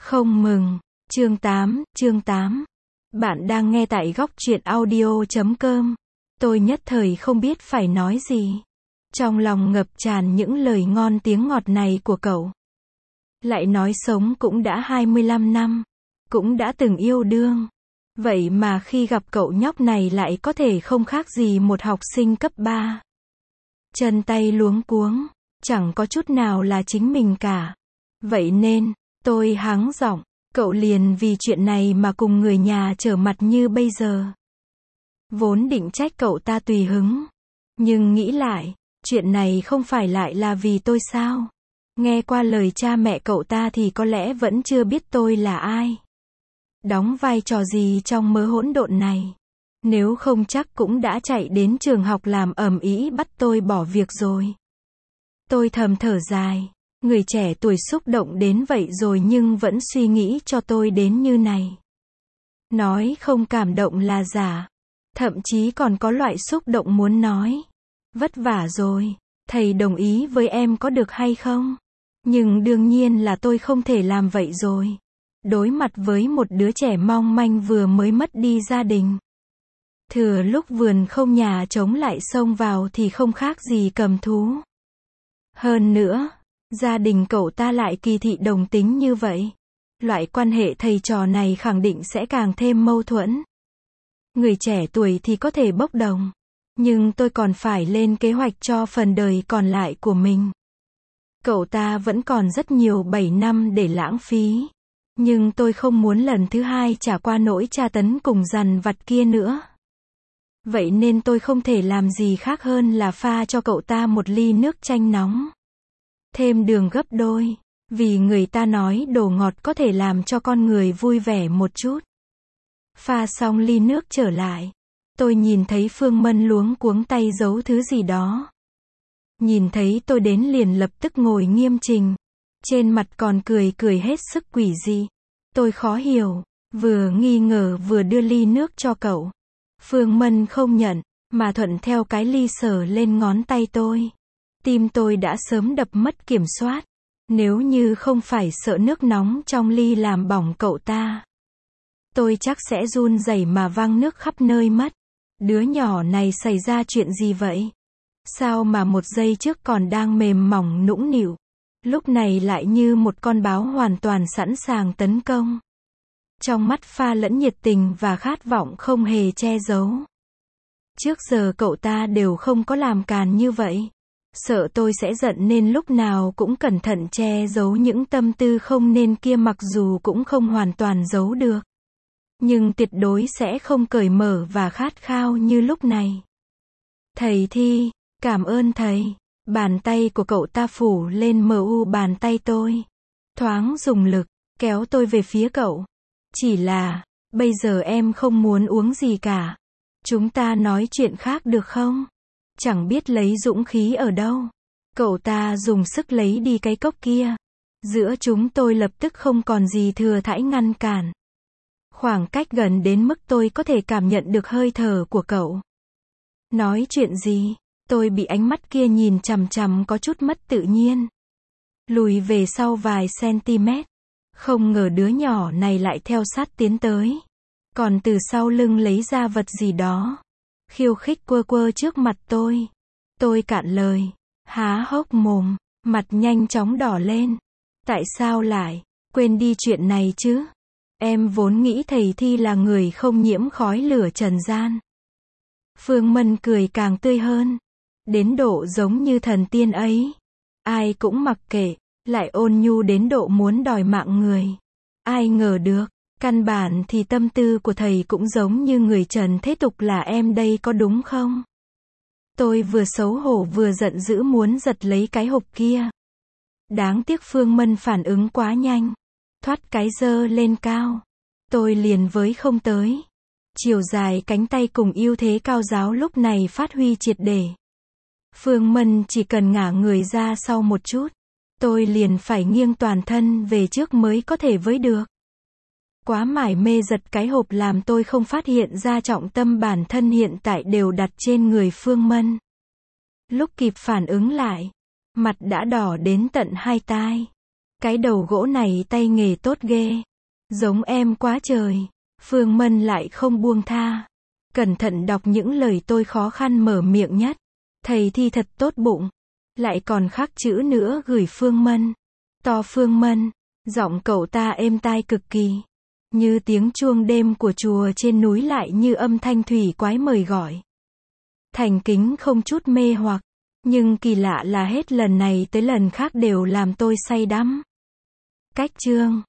Không mừng. Chương 8. Bạn đang nghe tại góc truyện audio.com. Tôi nhất thời không biết phải nói gì. Trong lòng ngập tràn những lời ngon tiếng ngọt này của cậu. Lại nói sống cũng đã 25 năm. Cũng đã từng yêu đương. Vậy mà khi gặp cậu nhóc này lại có thể không khác gì một học sinh cấp 3. Chân tay luống cuống. Chẳng có chút nào là chính mình cả. Vậy nên, tôi hắng giọng. Cậu liền vì chuyện này mà cùng người nhà trở mặt như bây giờ. Vốn định trách cậu ta tùy hứng. Nhưng nghĩ lại, chuyện này không phải lại là vì tôi sao? Nghe qua lời cha mẹ cậu ta thì có lẽ vẫn chưa biết tôi là ai. Đóng vai trò gì trong mớ hỗn độn này. Nếu không chắc cũng đã chạy đến trường học làm ầm ĩ bắt tôi bỏ việc rồi. Tôi thầm thở dài. Người trẻ tuổi xúc động đến vậy rồi nhưng vẫn suy nghĩ cho tôi đến như này. Nói không cảm động là giả. Thậm chí còn có loại xúc động muốn nói. Vất vả rồi, thầy đồng ý với em có được hay không? Nhưng đương nhiên là tôi không thể làm vậy rồi. Đối mặt với một đứa trẻ mong manh vừa mới mất đi gia đình. Thừa lúc vườn không nhà trống lại xông vào thì không khác gì cầm thú. Hơn nữa, gia đình cậu ta lại kỳ thị đồng tính như vậy. Loại quan hệ thầy trò này khẳng định sẽ càng thêm mâu thuẫn. Người trẻ tuổi thì có thể bốc đồng. Nhưng tôi còn phải lên kế hoạch cho phần đời còn lại của mình. Cậu ta vẫn còn rất nhiều 7 năm để lãng phí. Nhưng tôi không muốn lần thứ hai trả qua nỗi tra tấn cùng dằn vặt kia nữa. Vậy nên tôi không thể làm gì khác hơn là pha cho cậu ta một ly nước chanh nóng. Thêm đường gấp đôi. Vì người ta nói đồ ngọt có thể làm cho con người vui vẻ một chút. Pha xong ly nước trở lại. Tôi nhìn thấy Phương Mân luống cuống tay giấu thứ gì đó. Nhìn thấy tôi đến liền lập tức ngồi nghiêm chỉnh. Trên mặt còn cười hết sức quỷ dị. Tôi khó hiểu. Vừa nghi ngờ vừa đưa ly nước cho cậu. Phương Mân không nhận, mà thuận theo cái ly sờ lên ngón tay tôi. Tim tôi đã sớm đập mất kiểm soát. Nếu như không phải sợ nước nóng trong ly làm bỏng cậu ta, tôi chắc sẽ run rẩy mà văng nước khắp nơi mất. Đứa nhỏ này xảy ra chuyện gì vậy? Sao mà một giây trước còn đang mềm mỏng nũng nịu, lúc này lại như một con báo hoàn toàn sẵn sàng tấn công. Trong mắt pha lẫn nhiệt tình và khát vọng không hề che giấu. Trước giờ cậu ta đều không có làm càn như vậy. Sợ tôi sẽ giận nên lúc nào cũng cẩn thận che giấu những tâm tư không nên kia, mặc dù cũng không hoàn toàn giấu được. Nhưng tuyệt đối sẽ không cởi mở và khát khao như lúc này. Thầy Thi, cảm ơn thầy. Bàn tay của cậu ta phủ lên mu bàn tay tôi. Thoáng dùng lực, kéo tôi về phía cậu. Chỉ là, bây giờ em không muốn uống gì cả. Chúng ta nói chuyện khác được không? Chẳng biết lấy dũng khí ở đâu. Cậu ta dùng sức lấy đi cái cốc kia. Giữa chúng tôi lập tức không còn gì thừa thãi ngăn cản. Khoảng cách gần đến mức tôi có thể cảm nhận được hơi thở của cậu. Nói chuyện gì? Tôi bị ánh mắt kia nhìn chằm chằm có chút mất tự nhiên. Lùi về sau vài cm. Không ngờ đứa nhỏ này lại theo sát tiến tới. Còn từ sau lưng lấy ra vật gì đó. Khiêu khích quơ trước mặt tôi. Tôi cạn lời. Há hốc mồm. Mặt nhanh chóng đỏ lên. Tại sao lại quên đi chuyện này chứ? Em vốn nghĩ thầy Thi là người không nhiễm khói lửa trần gian. Phương Mân cười càng tươi hơn. Đến độ giống như thần tiên ấy. Ai cũng mặc kệ. Lại ôn nhu đến độ muốn đòi mạng người. Ai ngờ được. Căn bản thì tâm tư của thầy cũng giống như người trần thế tục là em đây, có đúng không? Tôi vừa xấu hổ vừa giận dữ muốn giật lấy cái hộp kia. Đáng tiếc Phương Mân phản ứng quá nhanh. Thoát cái giơ lên cao. Tôi liền với không tới. Chiều dài cánh tay cùng ưu thế cao giáo lúc này phát huy triệt để. Phương Mân chỉ cần ngả người ra sau một chút. Tôi liền phải nghiêng toàn thân về trước mới có thể với được. Quá mải mê giật cái hộp làm tôi không phát hiện ra trọng tâm bản thân hiện tại đều đặt trên người Phương Mân. Lúc kịp phản ứng lại, mặt đã đỏ đến tận hai tai. Cái đầu gỗ này tay nghề tốt ghê. Giống em quá trời. Phương Mân lại không buông tha. Cẩn thận đọc những lời tôi khó khăn mở miệng nhất. Thầy thi thật tốt bụng. Lại còn khắc chữ nữa gửi Phương Mân. To Phương Mân. Giọng cậu ta êm tai cực kỳ. Như tiếng chuông đêm của chùa trên núi lại như âm thanh thủy quái mời gọi. Thành kính không chút mê hoặc. Nhưng kỳ lạ là hết lần này tới lần khác đều làm tôi say đắm. Cách chương